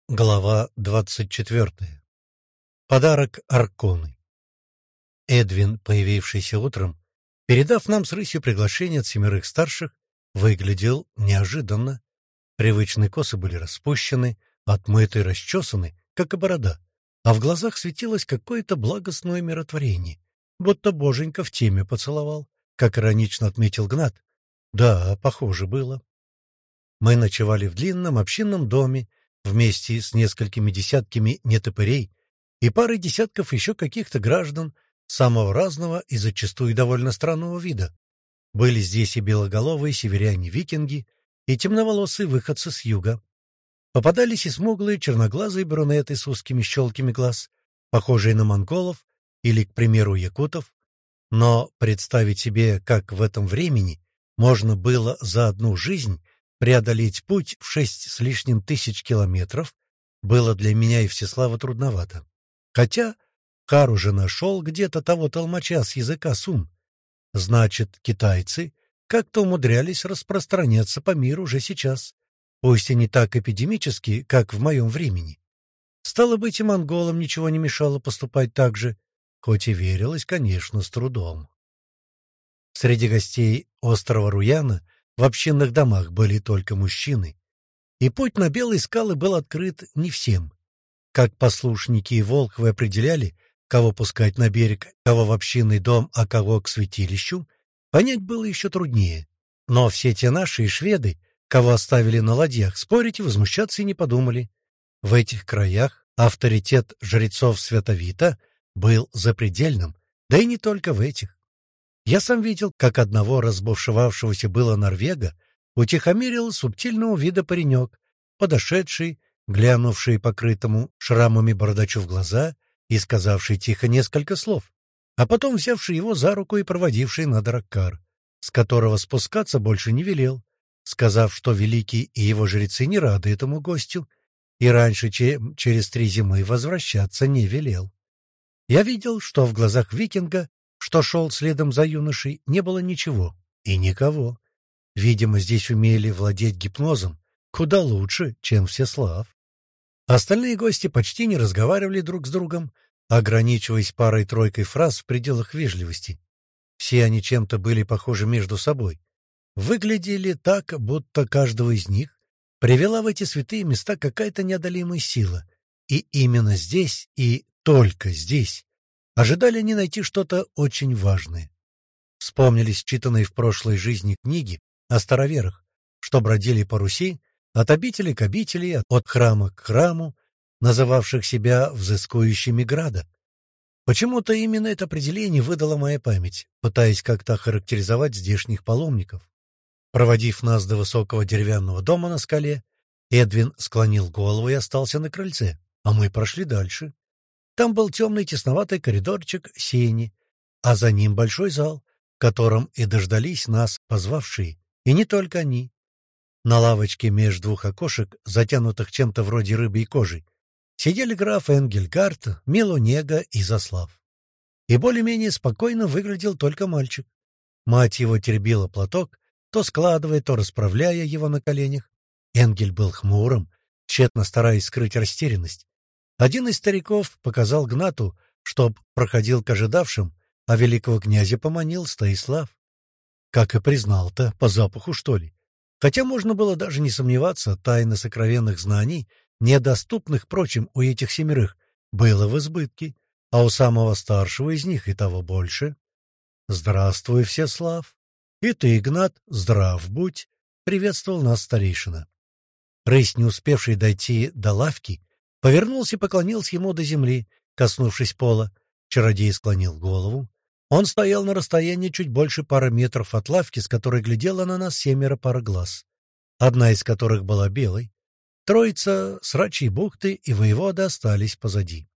Глава 24. Подарок Арконы. Эдвин, появившийся утром, передав нам с рысью приглашение от 7 старших, выглядел неожиданно. Привычные косы были распущены, отмыты и расчесаны, как и борода, а в глазах светилось какое-то благостное миротворение, будто боженька в теме поцеловал, как иронично отметил Гнат. Да, похоже было. Мы ночевали в длинном общинном доме вместе с несколькими десятками нетопырей и парой десятков еще каких-то граждан самого разного и зачастую довольно странного вида. Были здесь и белоголовые северяне-викинги, и темноволосые выходцы с юга. Попадались и смуглые черноглазые брюнеты с узкими щелками глаз, похожие на монголов или, к примеру, якутов. Но представить себе, как в этом времени можно было за одну жизнь преодолеть путь в 6 с лишним тысяч километров, было для меня и Всеслава трудновато. Хотя Кар уже нашел где-то того толмача с языка сун. Значит, китайцы как-то умудрялись распространяться по миру уже сейчас, пусть и не так эпидемически, как в моем времени. Стало быть, и монголам ничего не мешало поступать так же, хоть и верилось, конечно, с трудом. Среди гостей острова Руяна в общинных домах были только мужчины, и путь на Белые скалы был открыт не всем. Как послушники и волхвы определяли, кого пускать на берег, кого в общинный дом, а кого к святилищу, понять было еще труднее. Но все те наши и шведы, кого оставили на ладьях, спорить и возмущаться и не подумали. В этих краях авторитет жрецов Святовита был запредельным, да и не только в этих. Я сам видел, как одного разбушевавшегося было норвега утихомирил субтильного вида паренек, подошедший, глянувший покрытому шрамами бородачу в глаза и сказавший тихо несколько слов, а потом взявший его за руку и проводивший на Драккар, с которого спускаться больше не велел, сказав, что Великий и его жрецы не рады этому гостю, и раньше, чем через 3 зимы, возвращаться не велел. Я видел, что в глазах викинга, что шел следом за юношей, не было ничего и никого. Видимо, здесь умели владеть гипнозом куда лучше, чем Всеслав. Остальные гости почти не разговаривали друг с другом, ограничиваясь парой-тройкой фраз в пределах вежливости. Все они чем-то были похожи между собой. Выглядели так, будто каждого из них привела в эти святые места какая-то неодолимая сила. И именно здесь, и только здесь ожидали они найти что-то очень важное. Вспомнились читанные в прошлой жизни книги о староверах, что бродили по Руси от обители к обители, от храма к храму, называвших себя взыскующими града. Почему-то именно это определение выдала моя память, пытаясь как-то охарактеризовать здешних паломников. Проводив нас до высокого деревянного дома на скале, Эдвин склонил голову и остался на крыльце, а мы прошли дальше. Там был темный тесноватый коридорчик сени, а за ним большой зал, в котором и дождались нас позвавшие, и не только они. На лавочке меж двух окошек, затянутых чем-то вроде рыбьей кожи, сидели граф Энгельгард, Милонега и Заслав. И более-менее спокойно выглядел только мальчик. Мать его теребила платок, то складывая, то расправляя его на коленях. Энгель был хмурым, тщетно стараясь скрыть растерянность. Один из стариков показал Гнату, чтоб проходил к ожидавшим, а великого князя поманил Стоислав. Как и признал-то, по запаху, что ли. Хотя можно было даже не сомневаться, тайны сокровенных знаний, недоступных, прочим, у этих 7, было в избытке, а у самого старшего из них и того больше. «Здравствуй, Всеслав! И ты, Игнат, здрав будь!» — приветствовал нас старейшина. Рысь, не успевший дойти до лавки, повернулся и поклонился ему до земли, коснувшись пола. Чародей склонил голову. Он стоял на расстоянии чуть больше пары метров от лавки, с которой глядела на нас 7 пар глаз, одна из которых была белой. Троица с Рачьей бухты и воевода остались позади.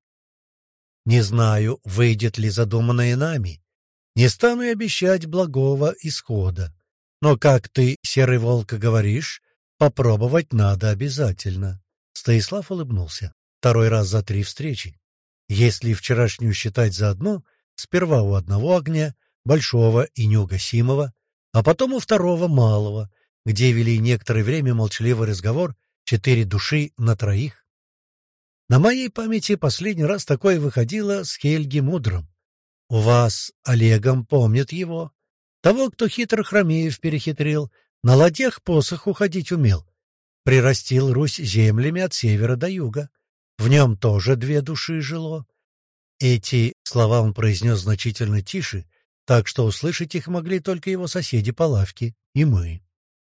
Не знаю, выйдет ли задуманное нами. Не стану и обещать благого исхода. Но, как ты, серый волк, говоришь, попробовать надо обязательно. Стоислав улыбнулся. 2 раз за 3 встречи. Если вчерашнюю считать за одну, сперва у одного огня, большого и неугасимого, а потом у второго, малого, где вели некоторое время молчаливый разговор 4 души на 3. На моей памяти последний раз такое выходило с Хельги Мудрым. У вас Олегом помнят его. Того, кто хитро Хромеев перехитрил, на ладьях посох уходить умел. Прирастил Русь землями от севера до юга. В нем тоже две души жило. Эти слова он произнес значительно тише, так что услышать их могли только его соседи по лавке и мы.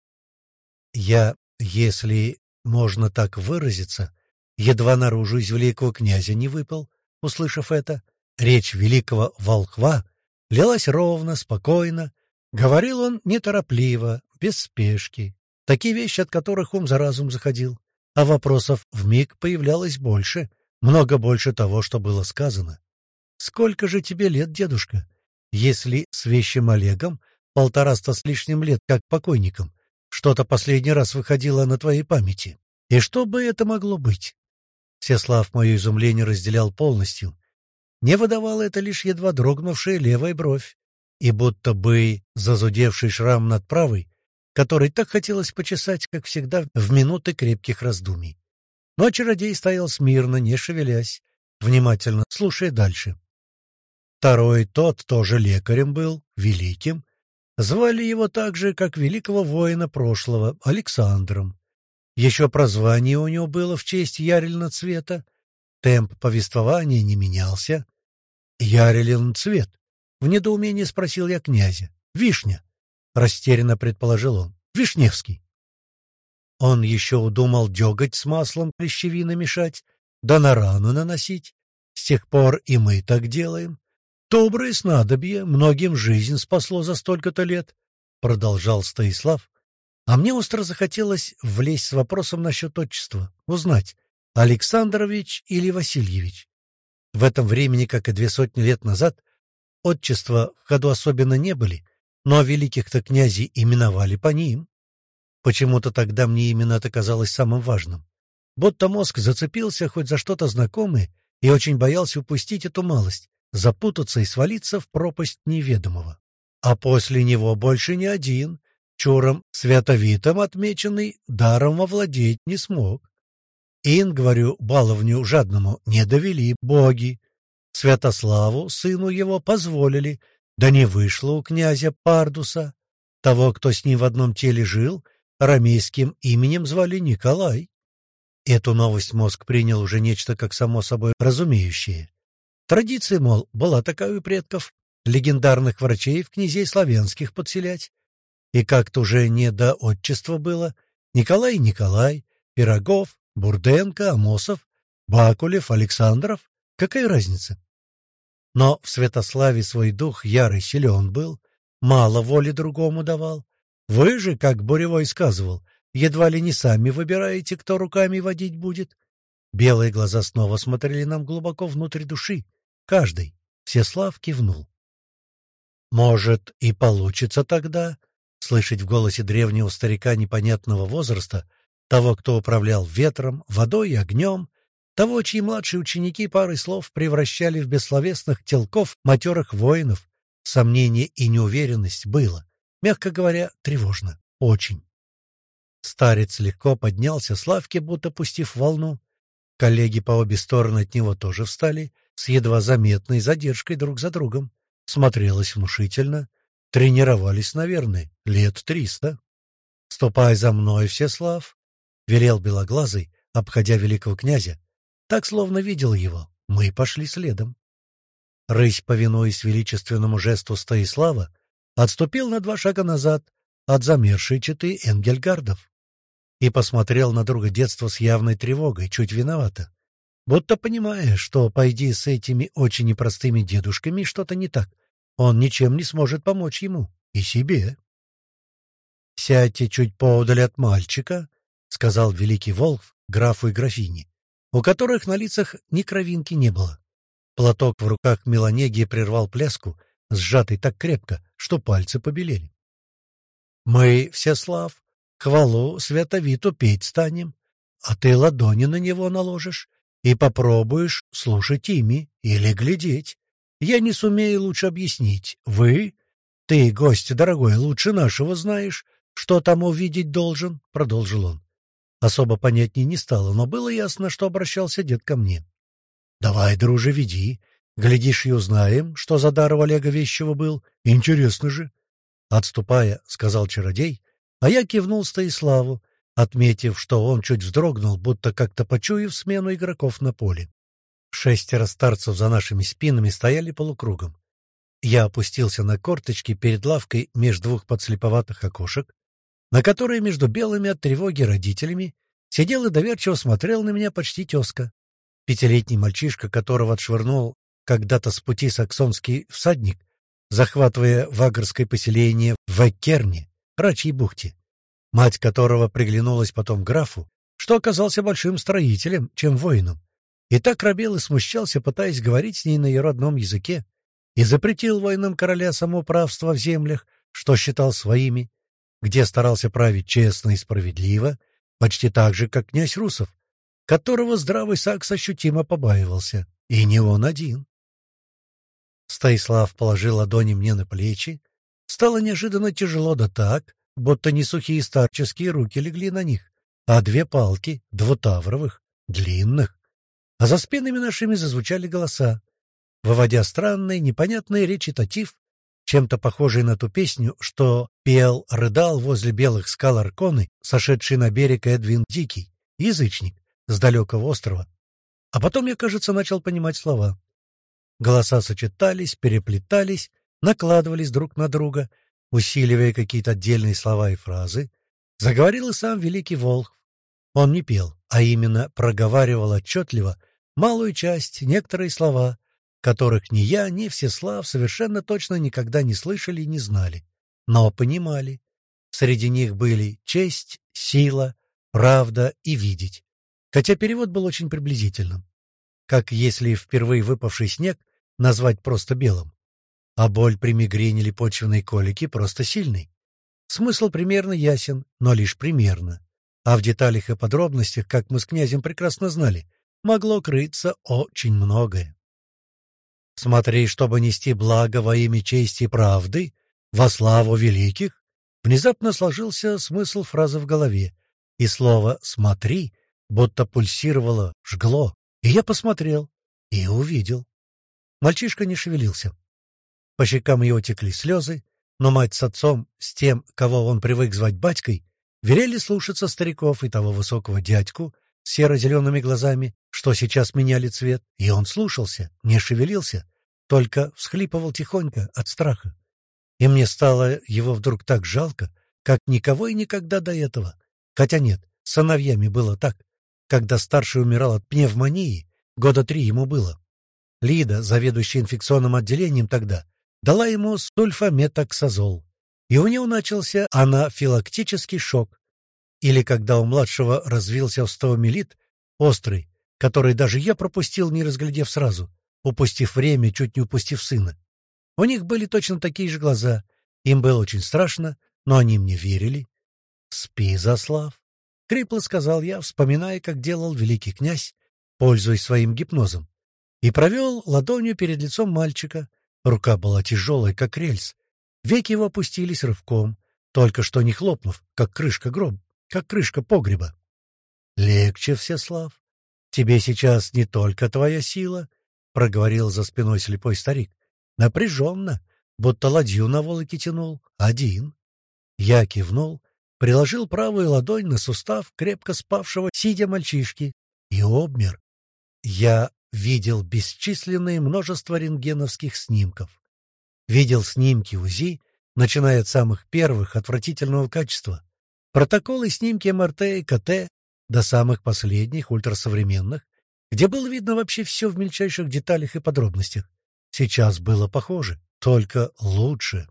Я, если можно так выразиться, едва наружу из великого князя не выпал, услышав это. Речь великого волхва лилась ровно, спокойно. Говорил он неторопливо, без спешки. Такие вещи, от которых ум за разум заходил. А вопросов вмиг появлялось больше, много больше того, что было сказано. «Сколько же тебе лет, дедушка? Если с вещим Олегом 150 с лишним лет, как покойником, что-то последний раз выходило на твоей памяти. И что бы это могло быть?» Всеслав мое изумление разделял полностью. Не выдавала это лишь едва дрогнувшая левая бровь и будто бы зазудевший шрам над правой, который так хотелось почесать, как всегда, в минуты крепких раздумий. Но чародей стоял смирно, не шевелясь, внимательно слушая дальше. Второй тот тоже лекарем был, великим. Звали его так же, как великого воина прошлого, Александром. Еще прозвание у него было в честь Ярилина Цвета. Темп повествования не менялся. «Ярилин Цвет?» — в недоумении спросил я князя. «Вишня», — растерянно предположил он. «Вишневский». Он еще удумал деготь с маслом клещевины мешать, да на рану наносить. С тех пор и мы так делаем. Доброе снадобье, многим жизнь спасло за столько-то лет, — продолжал Стоислав. А мне остро захотелось влезть с вопросом насчет отчества, узнать, Александрович или Васильевич. В этом времени, как и 200 лет назад, отчества в ходу особенно не были, но великих-то князей именовали по ним. Почему-то тогда мне именно это казалось самым важным. Будто мозг зацепился хоть за что-то знакомое и очень боялся упустить эту малость, запутаться и свалиться в пропасть неведомого. А после него больше ни один, чуром святовитом отмеченный, даром овладеть не смог. Ин, говорю, баловню жадному не довели боги. Святославу, сыну его, позволили, да не вышло у князя Пардуса. Того, кто с ним в одном теле жил, арамейским именем звали Николай. Эту новость мозг принял уже нечто как само собой разумеющее. Традиция, мол, была такая у предков, легендарных врачей в князей славянских подселять. И как-то уже не до отчества было. Николай и Николай, Пирогов, Бурденко, Амосов, Бакулев, Александров. Какая разница? Но в Святославе свой дух ярый силен был, мало воли другому давал. Вы же, как Буревой сказывал, едва ли не сами выбираете, кто руками водить будет. Белые глаза снова смотрели нам глубоко внутрь души. Каждый. Всеслав кивнул. «Может, и получится тогда?» Слышать в голосе древнего старика непонятного возраста, того, кто управлял ветром, водой и огнем, того, чьи младшие ученики парой слов превращали в бессловесных телков матерых воинов, сомнение и неуверенность было, мягко говоря, тревожно. Очень. Старец легко поднялся с лавки, будто пустив волну. Коллеги по обе стороны от него тоже встали, с едва заметной задержкой друг за другом. Смотрелось внушительно. Тренировались, наверное, лет 300. «Ступай за мной, Всеслав», — велел Белоглазый, обходя великого князя. Так, словно видел его, мы пошли следом. Рысь, повинуясь величественному жесту Стоислава, отступил на 2 шага назад от замершей четы Энгельгардов и посмотрел на друга детства с явной тревогой, чуть виновато, будто понимая, что, пойди с этими очень непростыми дедушками, что-то не так, он ничем не сможет помочь ему и себе. «Сядьте чуть поодаль от мальчика», — сказал великий волк графу и графине, у которых на лицах ни кровинки не было. Платок в руках Меланегии прервал пляску, сжатый так крепко, что пальцы побелели. «Мы, Всеслав, хвалу святовиту петь станем, а ты ладони на него наложишь и попробуешь слушать ими или глядеть. Я не сумею лучше объяснить. Ты, гость дорогой, лучше нашего знаешь, что там увидеть должен», — продолжил он. Особо понятней не стало, но было ясно, что обращался дед ко мне. «Давай, друже, веди. Глядишь, и узнаем, что за дар у Олега Вещего был. Интересно же». «Отступая», — сказал чародей, а я кивнул Стоиславу, отметив, что он чуть вздрогнул, будто как-то почуяв смену игроков на поле. 6 старцев за нашими спинами стояли полукругом. Я опустился на корточки перед лавкой меж двух подслеповатых окошек, на которые между белыми от тревоги родителями сидел и доверчиво смотрел на меня почти тезка. 5-летний мальчишка, которого отшвырнул когда-то с пути саксонский всадник, захватывая вагрское поселение в Эккерне, Рачьей бухте, мать которого приглянулась потом графу, что оказался большим строителем, чем воином, и так робел и смущался, пытаясь говорить с ней на ее родном языке, и запретил воинам короля самоуправство в землях, что считал своими, где старался править честно и справедливо, почти так же, как князь Русов, которого здравый Сакс ощутимо побаивался, и не он один. Стоислав положил ладони мне на плечи. Стало неожиданно тяжело, да так, будто не сухие старческие руки легли на них, а 2 палки, двутавровых, длинных. А за спинами нашими зазвучали голоса, выводя странные, непонятные речи татив, чем-то похожие на ту песню, что рыдал возле белых скал Арконы, сошедший на берег Эдвин Дикий, язычник, с далекого острова. А потом я, кажется, начал понимать слова. Голоса сочетались, переплетались, накладывались друг на друга, усиливая какие-то отдельные слова и фразы. Заговорил и сам великий Волхв. Он не пел, а именно проговаривал отчетливо малую часть, некоторые слова, которых ни я, ни Всеслав совершенно точно никогда не слышали и не знали, но понимали. Среди них были честь, сила, правда и видеть, хотя перевод был очень приблизительным, как если впервые выпавший снег назвать просто белым, а боль при мигрени или почвенной колике просто сильной. Смысл примерно ясен, но лишь примерно, а в деталях и подробностях, как мы с князем прекрасно знали, могло крыться очень многое. «Смотри, чтобы нести благо во имя чести и правды, во славу великих», внезапно сложился смысл фразы в голове, и слово «смотри» будто пульсировало, жгло, и я посмотрел и увидел. Мальчишка не шевелился. По щекам его текли слезы, но мать с отцом, с тем, кого он привык звать батькой, велели слушаться стариков и того высокого дядьку с серо-зелеными глазами, что сейчас меняли цвет, и он слушался, не шевелился, только всхлипывал тихонько от страха. И мне стало его вдруг так жалко, как никого и никогда до этого. Хотя нет, с сыновьями было так. Когда старший умирал от пневмонии, 3 ему было. Лида, заведующая инфекционным отделением тогда, дала ему сульфаметоксазол, и у него начался анафилактический шок. Или когда у младшего развился остеомиелит, острый, который даже я пропустил, не разглядев сразу, упустив время, чуть не упустив сына. У них были точно такие же глаза, им было очень страшно, но они мне верили. «Спи, Заслав», — хрипло сказал я, вспоминая, как делал великий князь, пользуясь своим гипнозом, и провел ладонью перед лицом мальчика. Рука была тяжелой, как рельс. Веки его опустились рывком, только что не хлопнув, как крышка погреба. «Легче, Всеслав. Тебе сейчас не только твоя сила», — проговорил за спиной слепой старик. «Напряженно, будто ладью на волоке тянул. Один». Я кивнул, приложил правую ладонь на сустав крепко спавшего сидя мальчишки и обмер. Я видел бесчисленное множество рентгеновских снимков. Видел снимки УЗИ, начиная от самых первых отвратительного качества, протоколы снимки МРТ и КТ до самых последних ультрасовременных, где было видно вообще все в мельчайших деталях и подробностях. Сейчас было похоже, только лучше.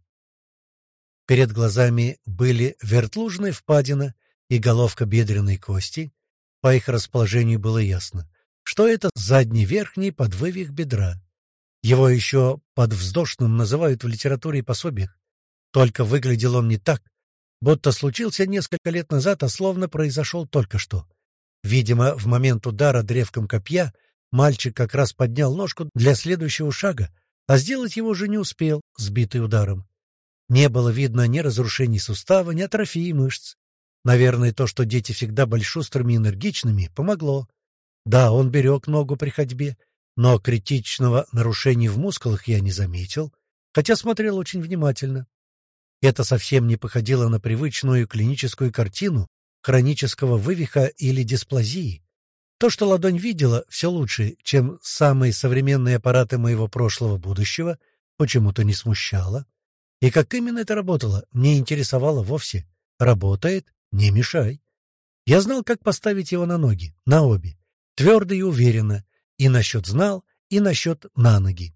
Перед глазами были вертлужная впадина и головка бедренной кости. По их расположению было ясно, что это задний верхний подвывих бедра. Его еще подвздошным называют в литературе и пособиях. Только выглядел он не так, будто случился несколько лет назад, а словно произошел только что. Видимо, в момент удара древком копья мальчик как раз поднял ножку для следующего шага, а сделать его же не успел, сбитый ударом. Не было видно ни разрушений сустава, ни атрофии мышц. Наверное, то, что дети всегда были шустрыми и энергичными, помогло. Да, он берег ногу при ходьбе, но критичного нарушения в мускулах я не заметил, хотя смотрел очень внимательно. Это совсем не походило на привычную клиническую картину хронического вывиха или дисплазии. То, что ладонь видела, все лучше, чем самые современные аппараты моего прошлого-будущего, почему-то не смущало. И как именно это работало, не интересовало вовсе. Работает — не мешай. Я знал, как поставить его на ноги, на обе, твердо и уверенно, и насчет знал, и насчет на ноги.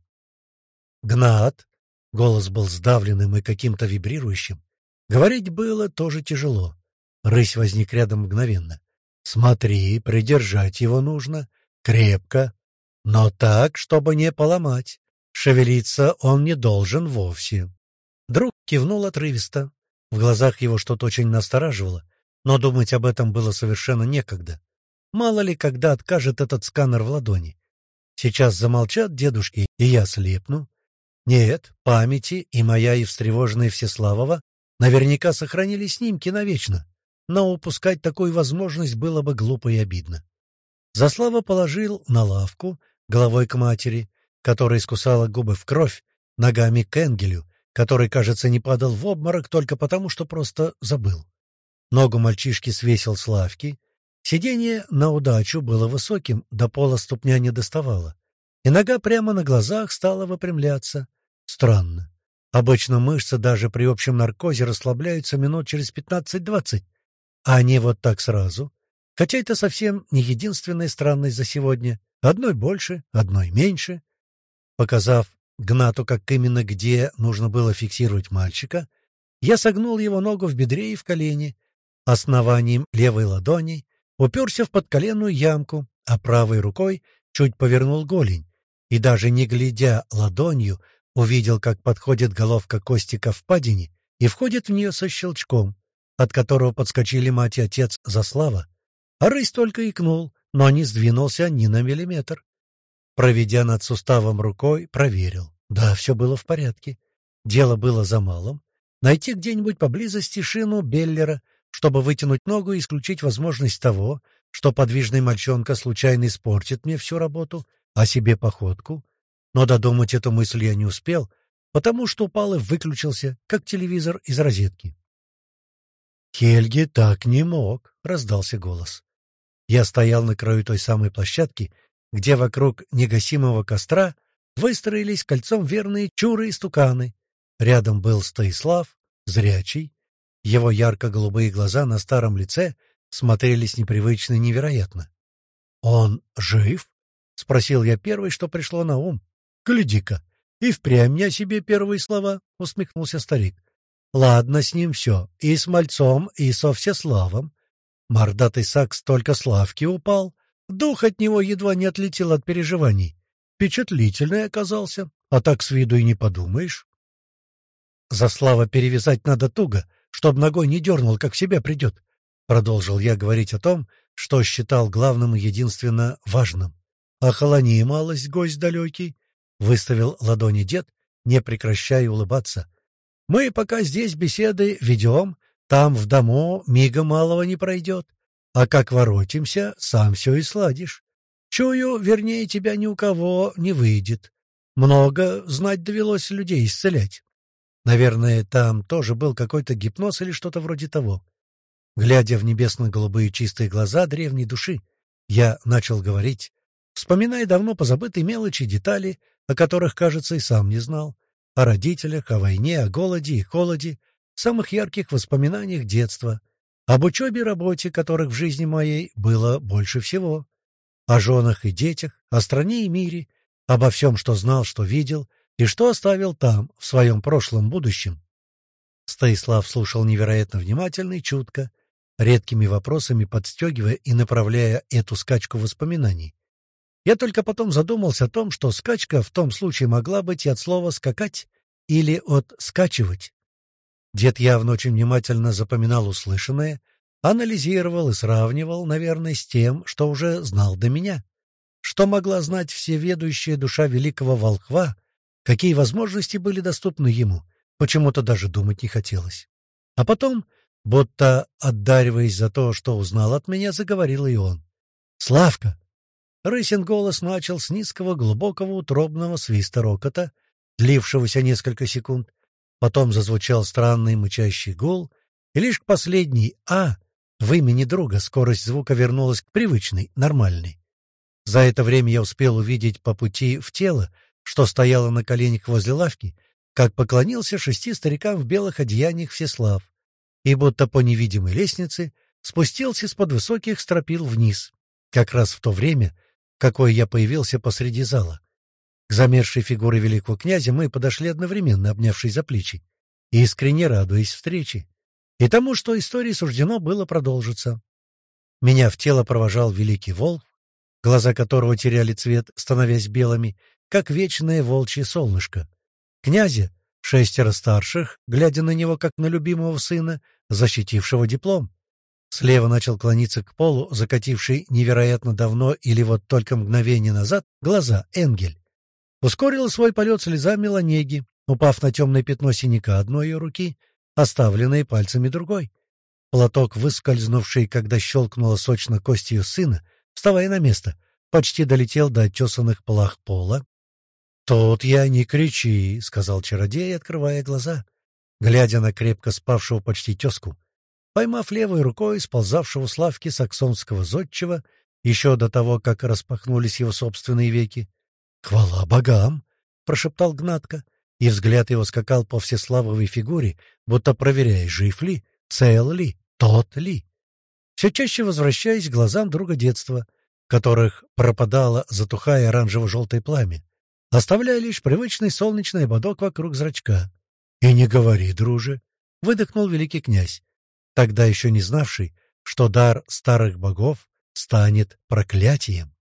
«Гнат!» — голос был сдавленным и каким-то вибрирующим. Говорить было тоже тяжело. Рысь возник рядом мгновенно. «Смотри, придержать его нужно. Крепко. Но так, чтобы не поломать. Шевелиться он не должен вовсе». Друг кивнул отрывисто. В глазах его что-то очень настораживало, но думать об этом было совершенно некогда. Мало ли, когда откажет этот сканер в ладони. Сейчас замолчат дедушки, и я слепну. Нет, памяти и моя, и встревоженная Всеславова наверняка сохранили снимки навечно, но упускать такую возможность было бы глупо и обидно. Заслава положил на лавку, головой к матери, которая искусала губы в кровь, ногами к Энгелю, который, кажется, не падал в обморок только потому, что просто забыл. Ногу мальчишки свесил с лавки. Сиденье на удачу было высоким, до пола ступня не доставала. И нога прямо на глазах стала выпрямляться. Странно. Обычно мышцы даже при общем наркозе расслабляются минут через 15-20, а они вот так сразу. Хотя это совсем не единственная странность за сегодня. Одной больше, одной меньше. Показав Гнату, как именно где нужно было фиксировать мальчика, я согнул его ногу в бедре и в колене, основанием левой ладони уперся в подколенную ямку, а правой рукой чуть повернул голень, и даже не глядя ладонью, увидел, как подходит головка Костика в впадине и входит в нее со щелчком, от которого подскочили мать и отец Заслава. А рысь только икнул, но не сдвинулся ни на миллиметр. Проведя над суставом рукой, проверил. Да, все было в порядке. Дело было за малым. Найти где-нибудь поблизости шину Беллера, чтобы вытянуть ногу и исключить возможность того, что подвижный мальчонка случайно испортит мне всю работу, а себе походку. Но додумать эту мысль я не успел, потому что упал и выключился, как телевизор из розетки. «Хельги так не мог», — раздался голос. Я стоял на краю той самой площадки, где вокруг негасимого костра выстроились кольцом верные чуры и стуканы. Рядом был Стоислав, зрячий. Его ярко-голубые глаза на старом лице смотрелись непривычно и невероятно. «Он жив?» — спросил я первый, что пришло на ум. «Гляди-ка, и впрямь не о себе первые слова», — усмехнулся старик. «Ладно, с ним все, и с мальцом, и со Всеславом. Мордатый сакс только с лавки упал. Дух от него едва не отлетел от переживаний. Впечатлительный оказался, а так с виду и не подумаешь. Заслава перевязать надо туго, чтоб ногой не дернул, как в себя придет. Продолжил я говорить о том, что считал главным и единственно важным. «Охолони, малость, гость далекий», — выставил ладони дед, не прекращая улыбаться. «Мы пока здесь беседы ведем, там в дому мига малого не пройдет. А как воротимся, сам все и сладишь. Чую, вернее, тебя ни у кого не выйдет. Много, знать, довелось людей исцелять. Наверное, там тоже был какой-то гипноз или что-то вроде того. Глядя в небесно-голубые чистые глаза древней души, я начал говорить, вспоминая давно позабытые мелочи и детали, о которых, кажется, и сам не знал. О родителях, о войне, о голоде и холоде, самых ярких воспоминаниях детства, об учебе и работе, которых в жизни моей было больше всего, о женах и детях, о стране и мире, обо всем, что знал, что видел и что оставил там, в своем прошлом будущем. Стоислав слушал невероятно внимательно и чутко, редкими вопросами подстегивая и направляя эту скачку воспоминаний. Я только потом задумался о том, что скачка в том случае могла быть и от слова «скакать» или от «скачивать». Дед явно очень внимательно запоминал услышанное, анализировал и сравнивал, наверное, с тем, что уже знал до меня. Что могла знать всеведущая душа великого волхва, какие возможности были доступны ему, почему-то даже думать не хотелось. А потом Будто, отдариваясь за то, что узнал от меня, заговорил и он. «Славка!» Рысин голос начал с низкого, глубокого, утробного свиста рокота, длившегося несколько секунд. Потом зазвучал странный мычащий гул, и лишь к последней «а» в имени друга скорость звука вернулась к привычной, нормальной. За это время я успел увидеть по пути в тело, что стояло на коленях возле лавки, как поклонился 6 старикам в белых одеяниях Всеслав, и будто по невидимой лестнице спустился из-под высоких стропил вниз, как раз в то время, какой я появился посреди зала. К замершей фигуре великого князя мы подошли одновременно, обнявшись за плечи, искренне радуясь встрече и тому, что истории суждено было продолжиться. Меня в тело провожал великий волк, глаза которого теряли цвет, становясь белыми, как вечное волчье солнышко. Князя, 6 старших, глядя на него, как на любимого сына, защитившего диплом. Слева начал клониться к полу, закативший невероятно давно или вот только мгновение назад глаза Энгель. Ускорила свой полет слеза Меланеги, упав на темное пятно синяка одной ее руки, оставленной пальцами другой. Платок, выскользнувший, когда щелкнула сочно кость ее сына, вставая на место, почти долетел до оттесанных плах пола. «Тут я не кричи», — сказал чародей, открывая глаза, глядя на крепко спавшего почти тезку. Поймав левой рукой сползавшего с лавки саксонского зодчего, еще до того, как распахнулись его собственные веки. «Хвала богам!» — прошептал Гнатко, и взгляд его скакал по всеславовой фигуре, будто проверяя, жив ли, цел ли, тот ли. Все чаще возвращаясь к глазам друга детства, в которых пропадало, затухая оранжево-желтое пламя, оставляя лишь привычный солнечный ободок вокруг зрачка. «И не говори, друже!» — выдохнул великий князь, тогда еще не знавший, что дар старых богов станет проклятием.